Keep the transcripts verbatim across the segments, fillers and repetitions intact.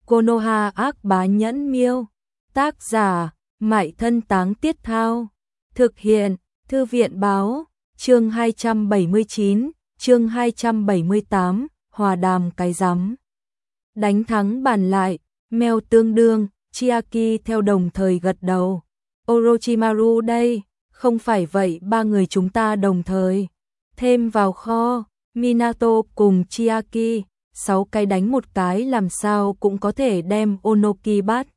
Konoha ác bá nhẫn miêu. Tác giả, Mại Thân Táng Tiết Thao. Thực hiện, Thư viện báo, chương hai trăm bảy mươi chín, chương hai trăm bảy mươi tám, hòa đàm cái rắm. Đánh thắng bàn lại, mèo tương đương, Chiaki theo đồng thời gật đầu. Orochimaru đây, không phải vậy ba người chúng ta đồng thời. Thêm vào kho, Minato cùng Chiaki, sáu cái đánh một cái làm sao cũng có thể đem Onoki bắt.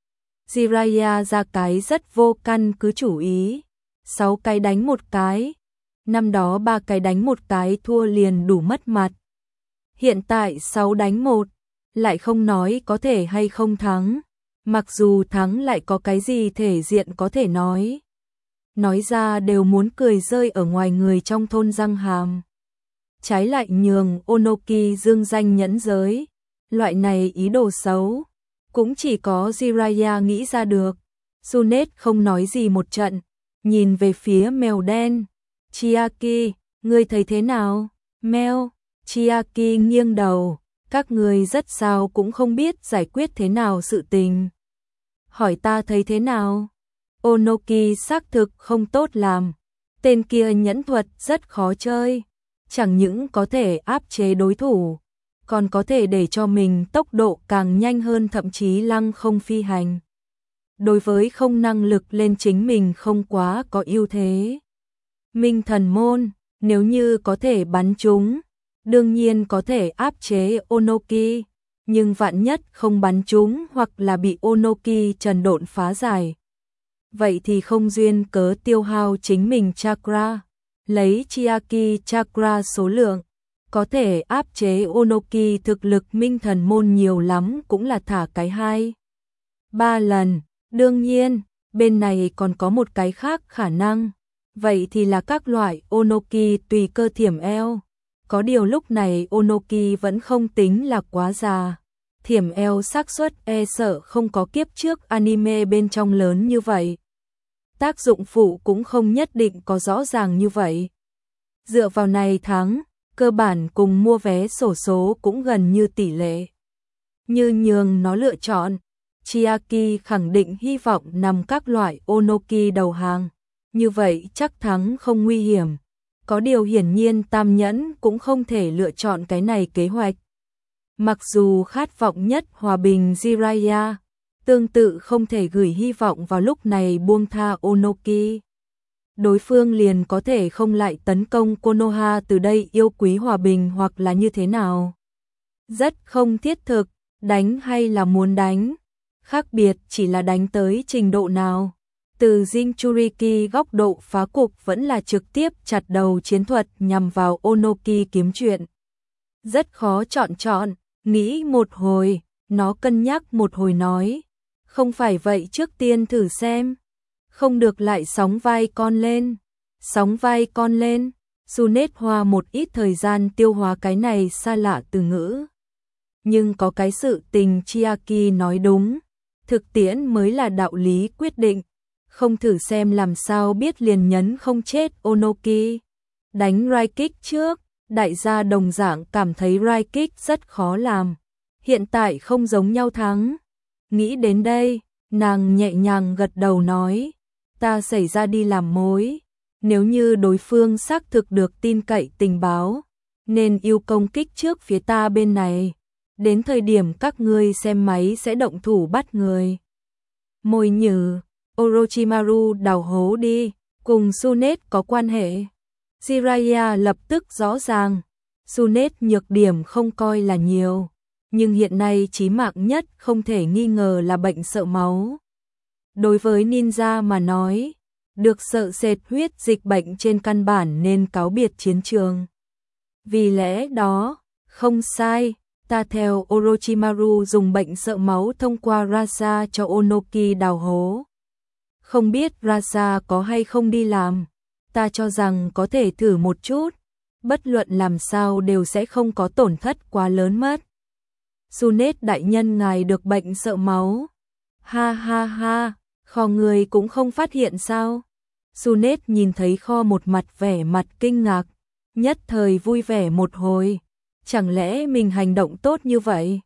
Jiraiya ra cái rất vô căn cứ chủ ý. Sáu cái đánh một cái. Năm đó ba cái đánh một cái thua liền đủ mất mặt. Hiện tại sáu đánh một, lại không nói có thể hay không thắng. Mặc dù thắng lại có cái gì thể diện có thể nói. Nói ra đều muốn cười rơi ở ngoài người trong thôn răng hàm. Trái lại nhường Onoki dương danh nhẫn giới. Loại này ý đồ xấu, cũng chỉ có Jiraiya nghĩ ra được. Tsunade không nói gì một trận, nhìn về phía mèo đen. Chiaki, ngươi thấy thế nào? Mèo, Chiaki nghiêng đầu, các ngươi rất sao cũng không biết giải quyết thế nào sự tình. Hỏi ta thấy thế nào? Onoki xác thực không tốt làm. Tên kia nhẫn thuật rất khó chơi. Chẳng những có thể áp chế đối thủ, còn có thể để cho mình tốc độ càng nhanh hơn, thậm chí lăng không phi hành. Đối với không năng lực lên chính mình không quá có ưu thế. Minh thần môn, nếu như có thể bắn chúng, đương nhiên có thể áp chế Onoki, nhưng vạn nhất không bắn chúng hoặc là bị Onoki trần độn phá giải. Vậy thì không duyên cớ tiêu hao chính mình chakra. Lấy Chiaki chakra số lượng, có thể áp chế Onoki thực lực minh thần môn nhiều lắm cũng là thả cái hai. Ba lần, đương nhiên, bên này còn có một cái khác khả năng. Vậy thì là các loại Onoki tùy cơ thiểm eo. Có điều lúc này Onoki vẫn không tính là quá già. Thiểm eo xác suất e sợ không có kiếp trước anime bên trong lớn như vậy. Tác dụng phụ cũng không nhất định có rõ ràng như vậy. Dựa vào này thắng, cơ bản cùng mua vé xổ số cũng gần như tỷ lệ. Như nhường nó lựa chọn, Chiaki khẳng định hy vọng nằm các loại Onoki đầu hàng. Như vậy chắc thắng không nguy hiểm. Có điều hiển nhiên Tam Nhẫn cũng không thể lựa chọn cái này kế hoạch. Mặc dù khát vọng nhất hòa bình Jiraiya, tương tự không thể gửi hy vọng vào lúc này buông tha Onoki. Đối phương liền có thể không lại tấn công Konoha từ đây yêu quý hòa bình hoặc là như thế nào. Rất không thiết thực, đánh hay là muốn đánh. Khác biệt chỉ là đánh tới trình độ nào. Từ Jinchuriki góc độ phá cục vẫn là trực tiếp chặt đầu chiến thuật nhằm vào Onoki kiếm chuyện. Rất khó chọn chọn, nghĩ một hồi, nó cân nhắc một hồi nói. Không phải vậy trước tiên thử xem. Không được lại sóng vai con lên. Sóng vai con lên. Tsunade hoa một ít thời gian tiêu hóa cái này xa lạ từ ngữ. Nhưng có cái sự tình Chiaki nói đúng. Thực tiễn mới là đạo lý quyết định. Không thử xem làm sao biết liền nhấn không chết Onoki. Đánh right kick trước. Đại gia đồng dạng cảm thấy right kick rất khó làm. Hiện tại không giống nhau thắng. Nghĩ đến đây, nàng nhẹ nhàng gật đầu nói, ta xảy ra đi làm mối, nếu như đối phương xác thực được tin cậy tình báo, nên yêu công kích trước phía ta bên này, đến thời điểm các ngươi xem máy sẽ động thủ bắt người. Môi nhử, Orochimaru đào hố đi, cùng Tsunade có quan hệ. Jiraiya lập tức rõ ràng, Tsunade nhược điểm không coi là nhiều. Nhưng hiện nay chí mạng nhất không thể nghi ngờ là bệnh sợ máu. Đối với ninja mà nói, được sợ sệt huyết dịch bệnh trên căn bản nên cáo biệt chiến trường. Vì lẽ đó, không sai, ta theo Orochimaru dùng bệnh sợ máu thông qua Rasa cho Onoki đào hố. Không biết Rasa có hay không đi làm, ta cho rằng có thể thử một chút, bất luận làm sao đều sẽ không có tổn thất quá lớn mất. Tsunade đại nhân ngài được bệnh sợ máu. Ha ha ha, kho người cũng không phát hiện sao? Tsunade nhìn thấy kho một mặt vẻ mặt kinh ngạc, nhất thời vui vẻ một hồi. Chẳng lẽ mình hành động tốt như vậy?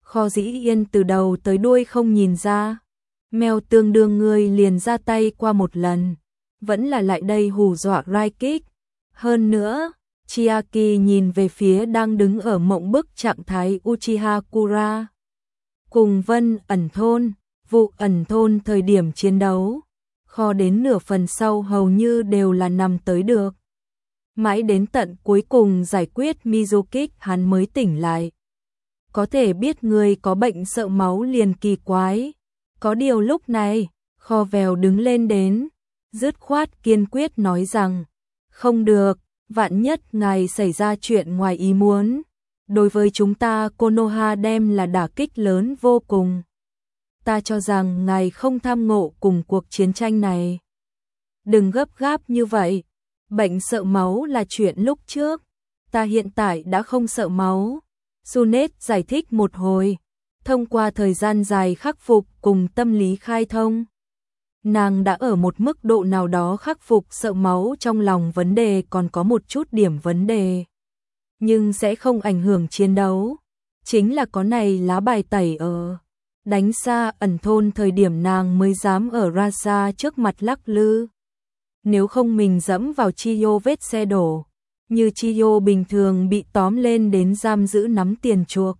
Kho Dĩ Yên từ đầu tới đuôi không nhìn ra. Mèo tương đương người liền ra tay qua một lần, vẫn là lại đây hù dọa Raikik. Hơn nữa, Chiaki nhìn về phía đang đứng ở mộng bức trạng thái Uchiha Kura. Cùng Vân ẩn thôn, vụ ẩn thôn thời điểm chiến đấu, kho đến nửa phần sau hầu như đều là nằm tới được. Mãi đến tận cuối cùng giải quyết Mizukik hắn mới tỉnh lại. Có thể biết người có bệnh sợ máu liền kỳ quái. Có điều lúc này, kho vèo đứng lên đến, dứt khoát kiên quyết nói rằng, không được, vạn nhất ngài xảy ra chuyện ngoài ý muốn. Đối với chúng ta Konoha đem là đả kích lớn vô cùng. Ta cho rằng ngài không tham ngộ cùng cuộc chiến tranh này. Đừng gấp gáp như vậy, bệnh sợ máu là chuyện lúc trước, ta hiện tại đã không sợ máu. Sunet giải thích một hồi, thông qua thời gian dài khắc phục cùng tâm lý khai thông. Nàng đã ở một mức độ nào đó khắc phục sợ máu trong lòng vấn đề còn có một chút điểm vấn đề. Nhưng sẽ không ảnh hưởng chiến đấu. Chính là có này lá bài tẩy ở. Đánh xa ẩn thôn thời điểm nàng mới dám ở Rasa trước mặt lắc lư. Nếu không mình dẫm vào Chiyo vết xe đổ. Như Chiyo bình thường bị tóm lên đến giam giữ nắm tiền chuộc.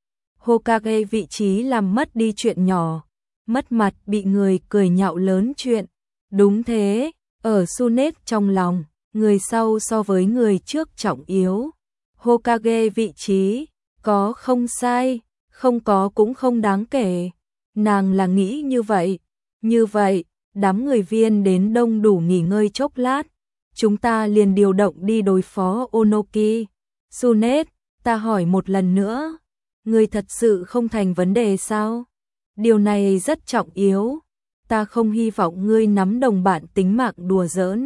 Hokage vị trí làm mất đi chuyện nhỏ. Mất mặt bị người cười nhạo lớn chuyện. Đúng thế, ở Sunet trong lòng, người sau so với người trước trọng yếu. Hokage vị trí, có không sai, không có cũng không đáng kể. Nàng là nghĩ như vậy. Như vậy, đám người viên đến đông đủ nghỉ ngơi chốc lát. Chúng ta liền điều động đi đối phó Onoki. Sunet, ta hỏi một lần nữa. Người thật sự không thành vấn đề sao? Điều này rất trọng yếu. Ta không hy vọng ngươi nắm đồng bạn tính mạng đùa giỡn.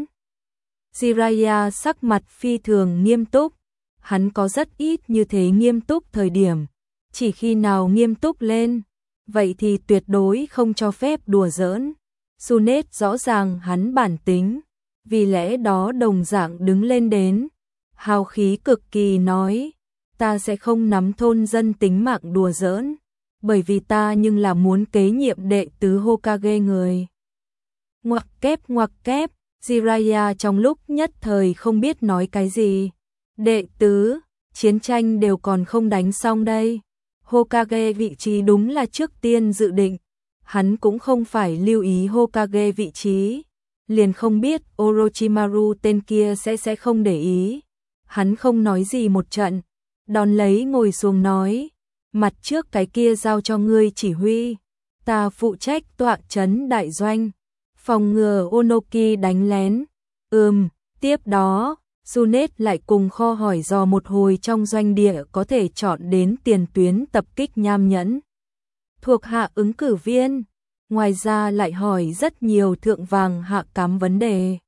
Jiraiya sắc mặt phi thường nghiêm túc. Hắn có rất ít như thế nghiêm túc thời điểm. Chỉ khi nào nghiêm túc lên, vậy thì tuyệt đối không cho phép đùa giỡn. Sunet rõ ràng hắn bản tính, vì lẽ đó đồng dạng đứng lên đến. Hào khí cực kỳ nói, ta sẽ không nắm thôn dân tính mạng đùa giỡn, bởi vì ta nhưng là muốn kế nhiệm đệ tứ Hokage người. Ngoặc kép ngoặc kép, Jiraiya trong lúc nhất thời không biết nói cái gì. Đệ tứ, chiến tranh đều còn không đánh xong đây. Hokage vị trí đúng là trước tiên dự định. Hắn cũng không phải lưu ý Hokage vị trí. Liền không biết Orochimaru tên kia sẽ sẽ không để ý. Hắn không nói gì một trận. Đón lấy ngồi xuống nói. Mặt trước cái kia giao cho ngươi chỉ huy. Ta phụ trách tọa trấn đại doanh. Phòng ngừa Onoki đánh lén. Ừm, tiếp đó. Sunet lại cùng kho hỏi dò một hồi trong doanh địa có thể chọn đến tiền tuyến tập kích nham nhẫn. Thuộc hạ ứng cử viên. Ngoài ra lại hỏi rất nhiều thượng vàng hạ cám vấn đề.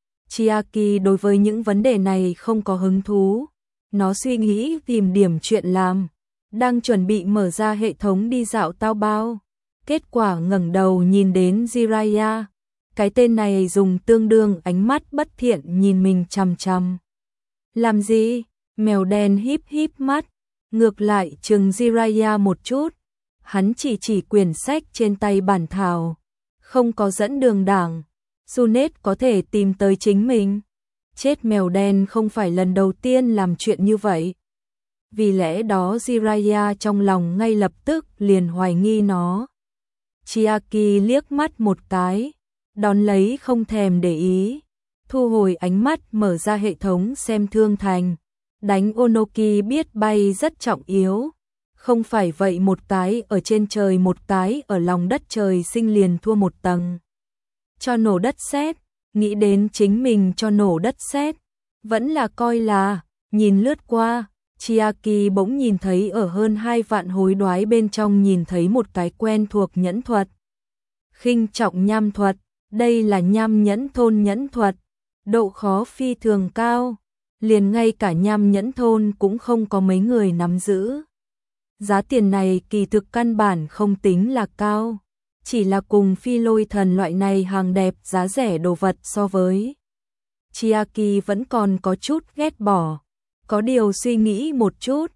Chiaki đối với những vấn đề này không có hứng thú. Nó suy nghĩ tìm điểm chuyện làm. Đang chuẩn bị mở ra hệ thống đi dạo tao bao. Kết quả ngẩng đầu nhìn đến Jiraiya. Cái tên này dùng tương đương ánh mắt bất thiện nhìn mình chằm chằm. Làm gì? Mèo đen híp híp mắt. Ngược lại chừng Jiraiya một chút. Hắn chỉ chỉ quyển sách trên tay bản thảo. Không có dẫn đường đảng. Sunet có thể tìm tới chính mình. Chết mèo đen không phải lần đầu tiên làm chuyện như vậy. Vì lẽ đó Jiraiya trong lòng ngay lập tức liền hoài nghi nó. Chiaki liếc mắt một cái. Đón lấy không thèm để ý. Thu hồi ánh mắt mở ra hệ thống xem thương thành. Đánh Onoki biết bay rất trọng yếu. Không phải vậy một cái ở trên trời một cái ở lòng đất trời sinh liền thua một tầng. Cho nổ đất sét, nghĩ đến chính mình cho nổ đất sét, vẫn là coi là, nhìn lướt qua, Chiaki bỗng nhìn thấy ở hơn hai vạn hối đoái bên trong nhìn thấy một cái quen thuộc nhẫn thuật. Khinh trọng nham thuật, đây là nham nhẫn thôn nhẫn thuật, độ khó phi thường cao, liền ngay cả nham nhẫn thôn cũng không có mấy người nắm giữ. Giá tiền này kỳ thực căn bản không tính là cao, chỉ là cùng phi lôi thần loại này hàng đẹp giá rẻ đồ vật so với. Chiaki vẫn còn có chút ghét bỏ, có điều suy nghĩ một chút,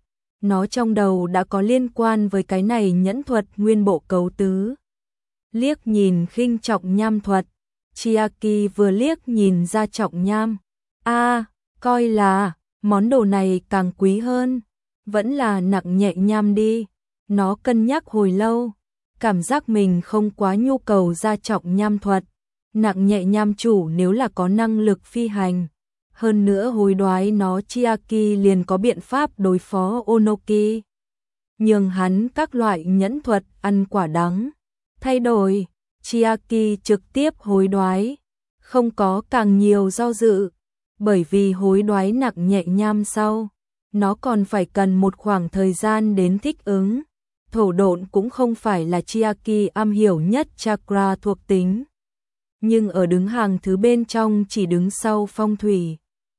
nó trong đầu đã có liên quan với cái này nhẫn thuật nguyên bộ cấu tứ. Liếc nhìn khinh trọng nham thuật, Chiaki vừa liếc nhìn ra trọng nham. A, à, coi là, món đồ này càng quý hơn, vẫn là nặng nhẹ nham đi. Nó cân nhắc hồi lâu, cảm giác mình không quá nhu cầu ra trọng nham thuật. Nặng nhẹ nham chủ nếu là có năng lực phi hành. Hơn nữa hối đoái nó Chiaki liền có biện pháp đối phó Onoki. Nhường hắn các loại nhẫn thuật ăn quả đắng. Thay đổi, Chiaki trực tiếp hối đoái. Không có càng nhiều do dự. Bởi vì hối đoái nặng nhẹ nham sau, nó còn phải cần một khoảng thời gian đến thích ứng. Thổ độn cũng không phải là Chiaki am hiểu nhất chakra thuộc tính. Nhưng ở đứng hàng thứ bên trong chỉ đứng sau phong thủy.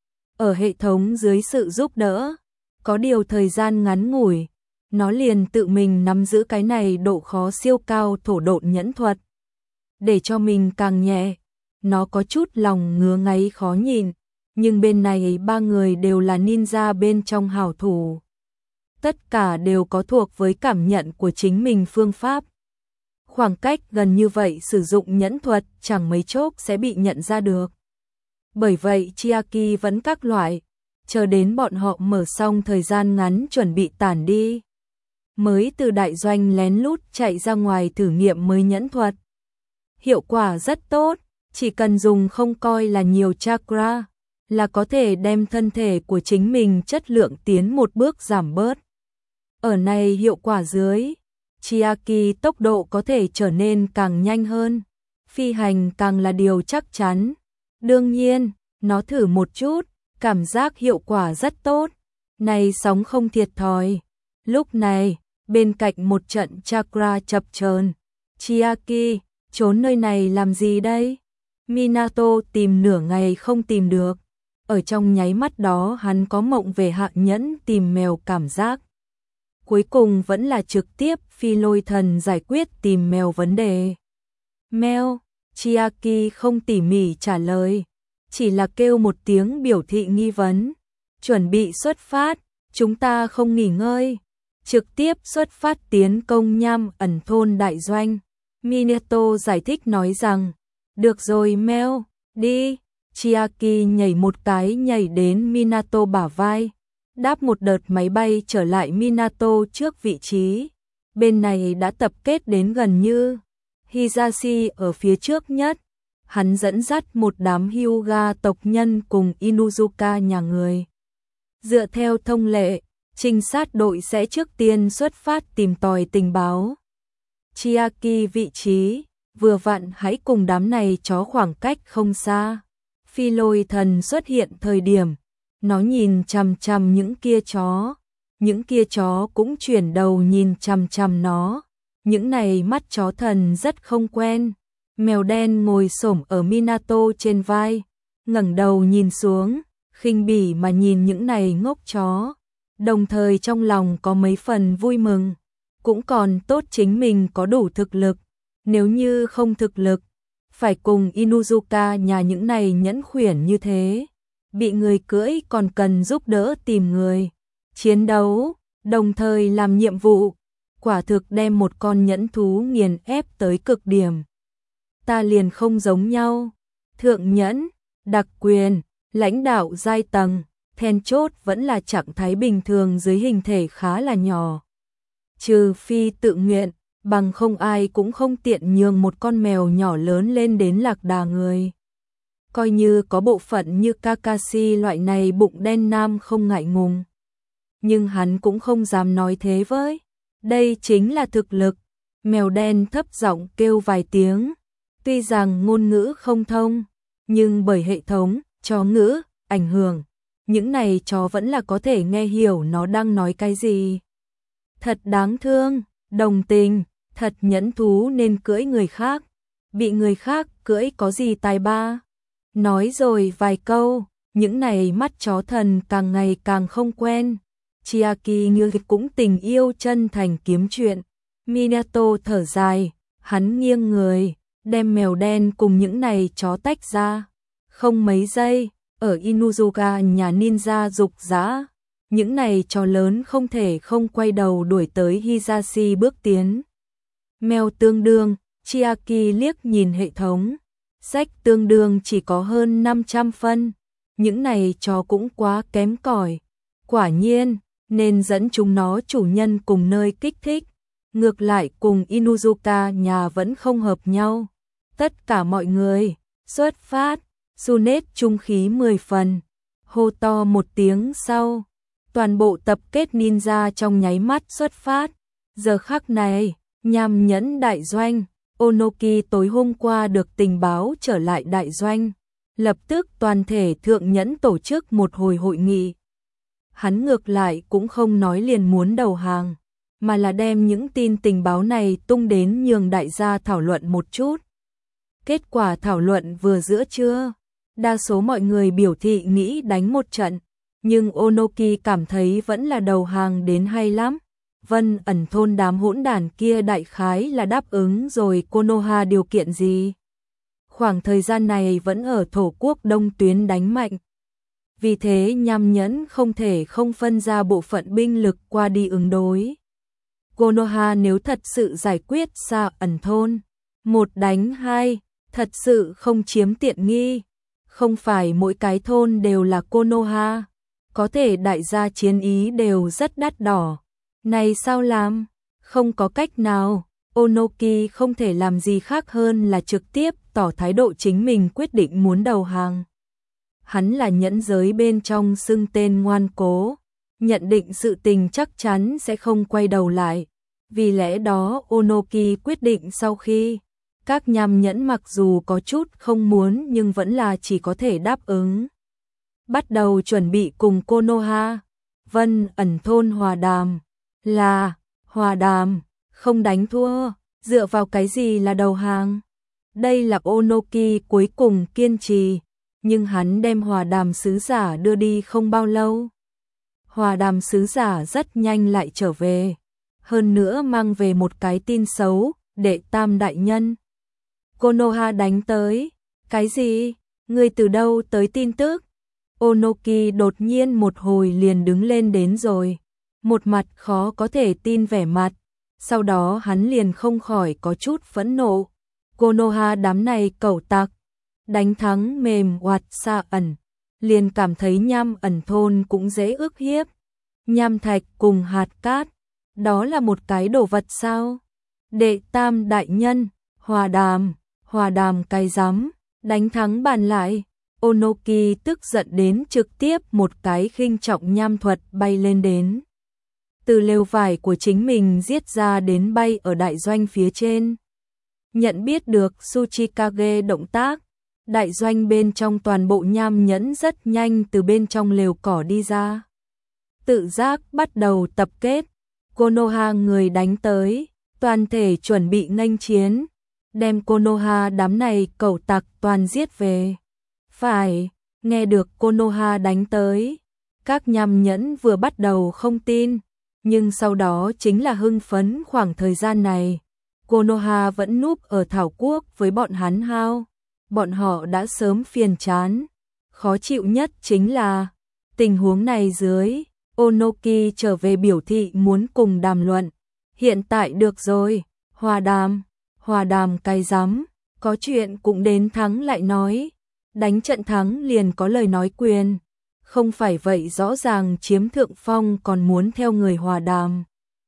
Ở hệ thống dưới sự giúp đỡ, có điều thời gian ngắn ngủi, nó liền tự mình nắm giữ cái này độ khó siêu cao thổ độn nhẫn thuật. Để cho mình càng nhẹ, nó có chút lòng ngứa ngáy khó nhìn, nhưng bên này ba người đều là ninja bên trong hảo thủ. Tất cả đều có thuộc với cảm nhận của chính mình phương pháp. Khoảng cách gần như vậy sử dụng nhẫn thuật chẳng mấy chốc sẽ bị nhận ra được. Bởi vậy Chiaki vẫn các loại, chờ đến bọn họ mở xong thời gian ngắn chuẩn bị tản đi. Mới từ đại doanh lén lút chạy ra ngoài thử nghiệm mới nhẫn thuật. Hiệu quả rất tốt, chỉ cần dùng không coi là nhiều chakra, là có thể đem thân thể của chính mình chất lượng tiến một bước giảm bớt. Ở này hiệu quả dưới, Chiaki tốc độ có thể trở nên càng nhanh hơn, phi hành càng là điều chắc chắn. Đương nhiên, nó thử một chút, cảm giác hiệu quả rất tốt, này sóng không thiệt thòi. Lúc này, bên cạnh một trận chakra chập chờn, Chiaki, trốn nơi này làm gì đây? Minato tìm nửa ngày không tìm được, ở trong nháy mắt đó hắn có mộng về hạ nhẫn tìm mèo cảm giác. Cuối cùng vẫn là trực tiếp phi lôi thần giải quyết tìm mèo vấn đề. Mèo, Chiaki không tỉ mỉ trả lời, chỉ là kêu một tiếng biểu thị nghi vấn. Chuẩn bị xuất phát, chúng ta không nghỉ ngơi, trực tiếp xuất phát tiến công nham ẩn thôn đại doanh. Minato giải thích nói rằng, được rồi mèo, đi. Chiaki nhảy một cái nhảy đến Minato bả vai, đáp một đợt máy bay trở lại Minato trước vị trí. Bên này đã tập kết đến gần như Hisashi ở phía trước nhất, hắn dẫn dắt một đám Hyuga tộc nhân cùng Inuzuka nhà người. Dựa theo thông lệ, trinh sát đội sẽ trước tiên xuất phát tìm tòi tình báo. Chiaki vị trí, vừa vặn hãy cùng đám này chó khoảng cách không xa. Phi lôi thần xuất hiện thời điểm, nó nhìn chằm chằm những kia chó, những kia chó cũng chuyển đầu nhìn chằm chằm nó. Những này mắt chó thần rất không quen. Mèo đen ngồi xổm ở Minato trên vai, ngẩng đầu nhìn xuống, khinh bỉ mà nhìn những này ngốc chó, đồng thời trong lòng có mấy phần vui mừng, cũng còn tốt chính mình có đủ thực lực, nếu như không thực lực, phải cùng Inuzuka nhà những này nhẫn khuyển như thế, bị người cưỡi còn cần giúp đỡ tìm người, chiến đấu, đồng thời làm nhiệm vụ, quả thực đem một con nhẫn thú nghiền ép tới cực điểm. Ta liền không giống nhau, thượng nhẫn, đặc quyền, lãnh đạo giai tầng, then chốt vẫn là trạng thái bình thường dưới hình thể khá là nhỏ. Trừ phi tự nguyện, bằng không ai cũng không tiện nhường một con mèo nhỏ lớn lên đến lạc đà người. Coi như có bộ phận như Kakashi loại này bụng đen nam không ngại ngùng. Nhưng hắn cũng không dám nói thế với. Đây chính là thực lực. Mèo đen thấp giọng kêu vài tiếng. Tuy rằng ngôn ngữ không thông, nhưng bởi hệ thống, chó ngữ, ảnh hưởng, những này chó vẫn là có thể nghe hiểu nó đang nói cái gì. Thật đáng thương, đồng tình, thật nhẫn thú nên cưỡi người khác. Bị người khác cưỡi có gì tài ba. Nói rồi vài câu, những này mắt chó thần càng ngày càng không quen. Chiaki như cũng tình yêu chân thành kiếm chuyện. Minato thở dài, hắn nghiêng người, đem mèo đen cùng những này chó tách ra. Không mấy giây, ở Inuzuka nhà ninja dục dã, những này trò lớn không thể không quay đầu đuổi tới Hisashi bước tiến. Mèo tương đương, Chiaki liếc nhìn hệ thống. Sách tương đương chỉ có hơn năm trăm phân. Những này trò cũng quá kém cỏi. Quả nhiên, nên dẫn chúng nó chủ nhân cùng nơi kích thích. Ngược lại cùng Inuzuka nhà vẫn không hợp nhau. Tất cả mọi người, xuất phát, Sunet trung khí mười phần. Hô to một tiếng sau. Toàn bộ tập kết ninja trong nháy mắt xuất phát. Giờ khắc này, Nham Nhẫn đại doanh, Onoki tối hôm qua được tình báo trở lại đại doanh. Lập tức toàn thể thượng nhẫn tổ chức một hồi hội nghị. Hắn ngược lại cũng không nói liền muốn đầu hàng, mà là đem những tin tình báo này tung đến nhường đại gia thảo luận một chút. Kết quả thảo luận vừa giữa trưa, đa số mọi người biểu thị nghĩ đánh một trận, nhưng Onoki cảm thấy vẫn là đầu hàng đến hay lắm. Vân ẩn thôn đám hỗn đản kia đại khái là đáp ứng rồi Konoha điều kiện gì. Khoảng thời gian này vẫn ở thổ quốc đông tuyến đánh mạnh. Vì thế Nham Nhẫn không thể không phân ra bộ phận binh lực qua đi ứng đối. Konoha nếu thật sự giải quyết xa ẩn thôn, một đánh hai, thật sự không chiếm tiện nghi. Không phải mỗi cái thôn đều là Konoha, có thể đại gia chiến ý đều rất đắt đỏ. Này sao làm? Không có cách nào, Onoki không thể làm gì khác hơn là trực tiếp tỏ thái độ chính mình quyết định muốn đầu hàng. Hắn là nhẫn giới bên trong xưng tên ngoan cố, nhận định sự tình chắc chắn sẽ không quay đầu lại. Vì lẽ đó Onoki quyết định sau khi các nham nhẫn mặc dù có chút không muốn nhưng vẫn là chỉ có thể đáp ứng. Bắt đầu chuẩn bị cùng Konoha, Vân ẩn thôn hòa đàm. Là, hòa đàm, không đánh thua, dựa vào cái gì là đầu hàng? Đây là Onoki cuối cùng kiên trì, nhưng hắn đem hòa đàm sứ giả đưa đi không bao lâu. Hòa đàm sứ giả rất nhanh lại trở về, hơn nữa mang về một cái tin xấu, đệ tam đại nhân. Konoha đánh tới, cái gì? Ngươi từ đâu tới tin tức? Onoki đột nhiên một hồi liền đứng lên đến rồi. Một mặt khó có thể tin vẻ mặt, sau đó hắn liền không khỏi có chút phẫn nộ. Konoha đám này cẩu tặc, đánh thắng mềm oạt xa ẩn, liền cảm thấy nham ẩn thôn cũng dễ ức hiếp. Nham thạch cùng hạt cát, đó là một cái đồ vật sao? Đệ tam đại nhân, hòa đàm, hòa đàm cái rắm, đánh thắng bàn lại. Onoki tức giận đến trực tiếp một cái khinh trọng nham thuật bay lên đến. Từ lều vải của chính mình giết ra đến bay ở đại doanh phía trên. Nhận biết được Tsuchikage động tác, đại doanh bên trong toàn bộ nham nhẫn rất nhanh từ bên trong lều cỏ đi ra. Tự giác bắt đầu tập kết, Konoha người đánh tới, toàn thể chuẩn bị nghênh chiến, đem Konoha đám này cẩu tặc toàn giết về. Phải, nghe được Konoha đánh tới, các nham nhẫn vừa bắt đầu không tin. Nhưng sau đó chính là hưng phấn khoảng thời gian này. Konoha vẫn núp ở thảo quốc với bọn hắn hao. Bọn họ đã sớm phiền chán. Khó chịu nhất chính là tình huống này dưới. Onoki trở về biểu thị muốn cùng đàm luận. Hiện tại được rồi. Hòa đàm. Hòa đàm cái rắm. Có chuyện cũng đến thắng lại nói. Đánh trận thắng liền có lời nói quyền. Không phải vậy rõ ràng chiếm thượng phong còn muốn theo người hòa đàm.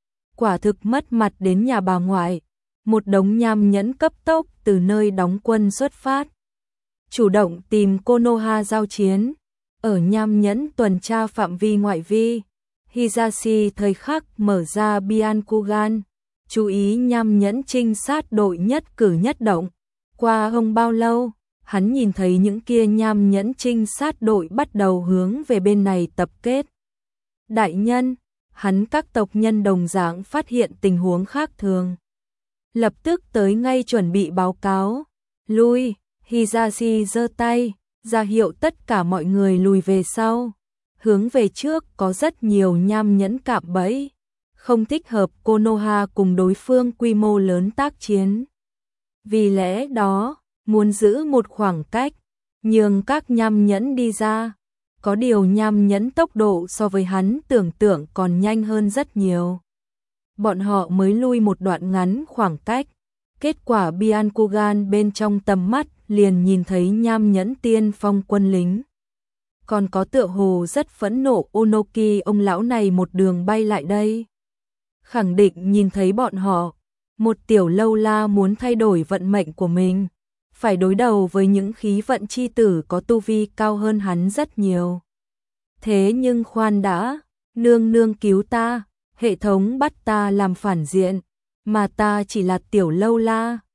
Quả thực mất mặt đến nhà bà ngoại. Một đống nham nhẫn cấp tốc từ nơi đóng quân xuất phát. Chủ động tìm Konoha giao chiến. Ở nham nhẫn tuần tra phạm vi ngoại vi, Hisashi thời khắc mở ra Byakugan. Chú ý nham nhẫn trinh sát đội nhất cử nhất động. Qua không bao lâu, hắn nhìn thấy những kia nham nhẫn trinh sát đội bắt đầu hướng về bên này tập kết. Đại nhân, hắn các tộc nhân đồng dạng phát hiện tình huống khác thường. Lập tức tới ngay chuẩn bị báo cáo. Lui, Hisashi giơ tay, ra hiệu tất cả mọi người lùi về sau. Hướng về trước có rất nhiều nham nhẫn cạm bẫy. Không thích hợp Konoha cùng đối phương quy mô lớn tác chiến. Vì lẽ đó, muốn giữ một khoảng cách, nhường các nham nhẫn đi ra. Có điều Nham Nhẫn tốc độ so với hắn tưởng tượng còn nhanh hơn rất nhiều. Bọn họ mới lui một đoạn ngắn khoảng cách. Kết quả Byakugan bên trong tầm mắt liền nhìn thấy Nham Nhẫn tiên phong quân lính. Còn có tựa hồ rất phẫn nộ Onoki, ông lão này một đường bay lại đây. Khẳng định nhìn thấy bọn họ. Một tiểu lâu la muốn thay đổi vận mệnh của mình. Phải đối đầu với những khí vận chi tử có tu vi cao hơn hắn rất nhiều. Thế nhưng khoan đã, nương nương cứu ta, hệ thống bắt ta làm phản diện, mà ta chỉ là tiểu lâu la.